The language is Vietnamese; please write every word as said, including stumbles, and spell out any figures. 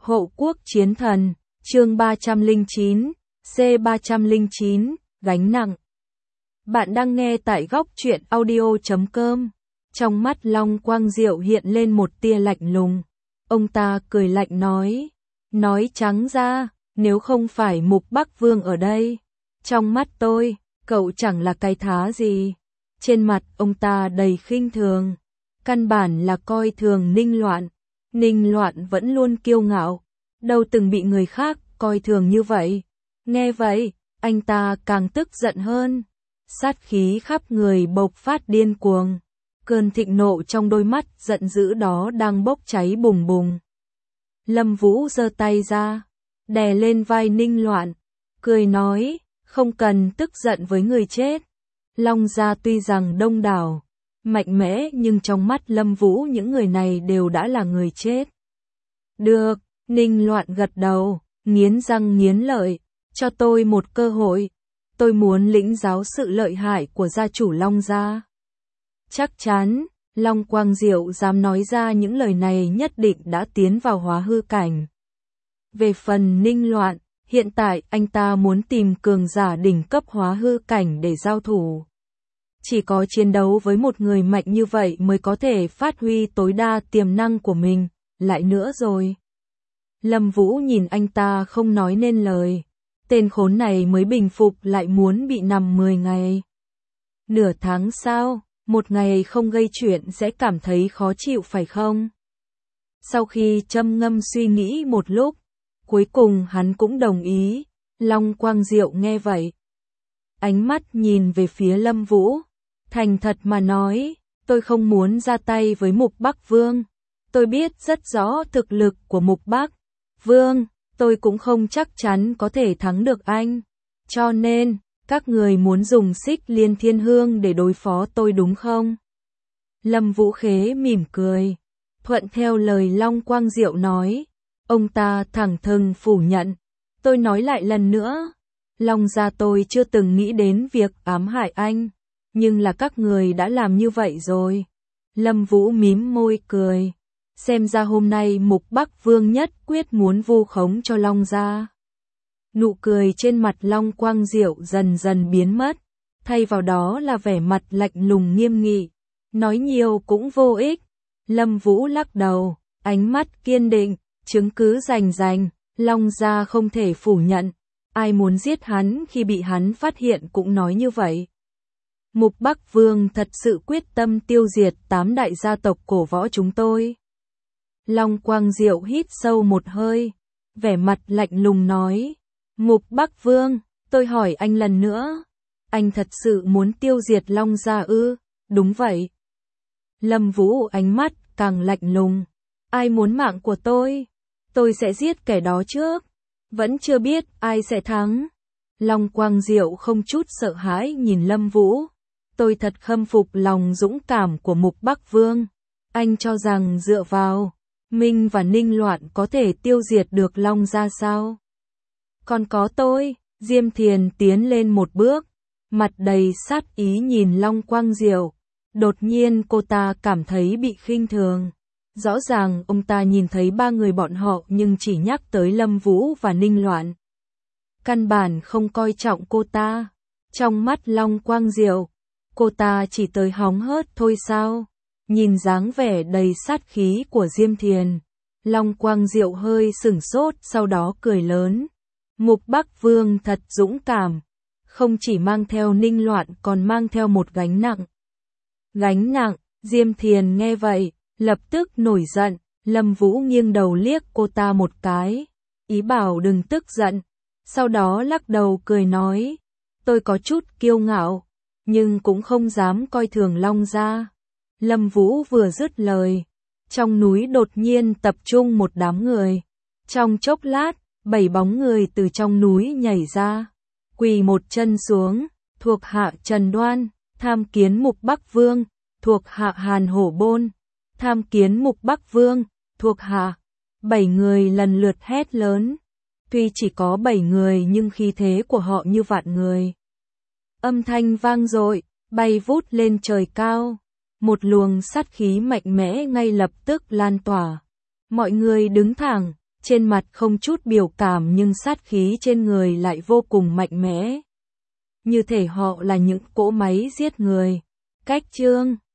Hộ quốc chiến thần, chương ba trăm lẻ chín, C ba trăm lẻ chín, gánh nặng. Bạn đang nghe tại góc truyện audio chấm com. Trong mắt Long Quang Diệu hiện lên một tia lạnh lùng. Ông ta cười lạnh nói. Nói trắng ra, nếu không phải Mục Bắc Vương ở đây, trong mắt tôi, cậu chẳng là cái thá gì. Trên mặt ông ta đầy khinh thường. Căn bản là coi thường Ninh Loạn. Ninh Loạn vẫn luôn kiêu ngạo, đâu từng bị người khác coi thường như vậy. Nghe vậy, anh ta càng tức giận hơn. Sát khí khắp người bộc phát điên cuồng. Cơn thịnh nộ trong đôi mắt giận dữ đó đang bốc cháy bùng bùng. Lâm Vũ giơ tay ra, đè lên vai Ninh Loạn, cười nói, không cần tức giận với người chết. Long gia tuy rằng đông đảo, mạnh mẽ nhưng trong mắt Lâm Vũ những người này đều đã là người chết. Được, Ninh Loạn gật đầu, nghiến răng nghiến lợi, cho tôi một cơ hội. Tôi muốn lĩnh giáo sự lợi hại của gia chủ Long gia. Chắc chắn, Long Quang Diệu dám nói ra những lời này nhất định đã tiến vào hóa hư cảnh. Về phần Ninh Loạn, hiện tại anh ta muốn tìm cường giả đỉnh cấp hóa hư cảnh để giao thủ. Chỉ có chiến đấu với một người mạnh như vậy mới có thể phát huy tối đa tiềm năng của mình, lại nữa rồi. Lâm Vũ nhìn anh ta không nói nên lời. Tên khốn này mới bình phục lại muốn bị nằm mười ngày. Nửa tháng sau, một ngày không gây chuyện sẽ cảm thấy khó chịu phải không? Sau khi châm ngâm suy nghĩ một lúc, cuối cùng hắn cũng đồng ý. Long Quang Diệu nghe vậy, ánh mắt nhìn về phía Lâm Vũ, thành thật mà nói, tôi không muốn ra tay với Mục Bắc Vương. Tôi biết rất rõ thực lực của Mục Bắc Vương, tôi cũng không chắc chắn có thể thắng được anh. Cho nên, các người muốn dùng Xích Liên Thiên Hương để đối phó tôi đúng không? Lâm Vũ khế mỉm cười, thuận theo lời Long Quang Diệu nói. Ông ta thẳng thừng phủ nhận. Tôi nói lại lần nữa, Long gia tôi chưa từng nghĩ đến việc ám hại anh, nhưng là các người đã làm như vậy rồi. Lâm Vũ mím môi cười. Xem ra hôm nay Mục Bắc Vương nhất quyết muốn vu khống cho Long gia. Nụ cười trên mặt Long Quang Diệu dần dần biến mất, thay vào đó là vẻ mặt lạnh lùng nghiêm nghị. Nói nhiều cũng vô ích. Lâm Vũ lắc đầu, ánh mắt kiên định, chứng cứ rành rành, Long gia không thể phủ nhận. Ai muốn giết hắn khi bị hắn phát hiện cũng nói như vậy. Mục Bắc Vương thật sự quyết tâm tiêu diệt tám đại gia tộc cổ võ chúng tôi. Long Quang Diệu hít sâu một hơi, vẻ mặt lạnh lùng nói. Mục Bắc Vương, tôi hỏi anh lần nữa, anh thật sự muốn tiêu diệt Long gia ư? Đúng vậy. Lâm Vũ ánh mắt càng lạnh lùng. Ai muốn mạng của tôi? Tôi sẽ giết kẻ đó trước. Vẫn chưa biết ai sẽ thắng. Long Quang Diệu không chút sợ hãi nhìn Lâm Vũ. Tôi thật khâm phục lòng dũng cảm của Mục Bắc Vương. Anh cho rằng dựa vào Minh và Ninh Loạn có thể tiêu diệt được Long gia sao? Còn có tôi. Diêm Thiền tiến lên một bước, mặt đầy sát ý nhìn Long Quang Diệu. Đột nhiên cô ta cảm thấy bị khinh thường. Rõ ràng ông ta nhìn thấy ba người bọn họ nhưng chỉ nhắc tới Lâm Vũ và Ninh Loạn. Căn bản không coi trọng cô ta. Trong mắt Long Quang Diệu, cô ta chỉ tới hóng hớt thôi sao? Nhìn dáng vẻ đầy sát khí của Diêm Thiền, Long Quang Diệu hơi sửng sốt, sau đó cười lớn. Mục Bắc Vương thật dũng cảm, không chỉ mang theo Ninh Loạn còn mang theo một gánh nặng. Gánh nặng? Diêm Thiền nghe vậy, lập tức nổi giận. Lâm Vũ nghiêng đầu liếc cô ta một cái, ý bảo đừng tức giận. Sau đó lắc đầu cười nói, tôi có chút kiêu ngạo, nhưng cũng không dám coi thường Long gia. Lâm Vũ vừa dứt lời, trong núi đột nhiên tập trung một đám người. Trong chốc lát, bảy bóng người từ trong núi nhảy ra, quỳ một chân xuống. Thuộc hạ Trần Đoan, tham kiến Mục Bắc Vương. Thuộc hạ Hàn Hổ Bôn, tham kiến Mục Bắc Vương. Thuộc hạ. Bảy người lần lượt hét lớn. Tuy chỉ có bảy người nhưng khí thế của họ như vạn người. Âm thanh vang dội, bay vút lên trời cao. Một luồng sát khí mạnh mẽ ngay lập tức lan tỏa. Mọi người đứng thẳng, trên mặt không chút biểu cảm nhưng sát khí trên người lại vô cùng mạnh mẽ. Như thể họ là những cỗ máy giết người. Cách chương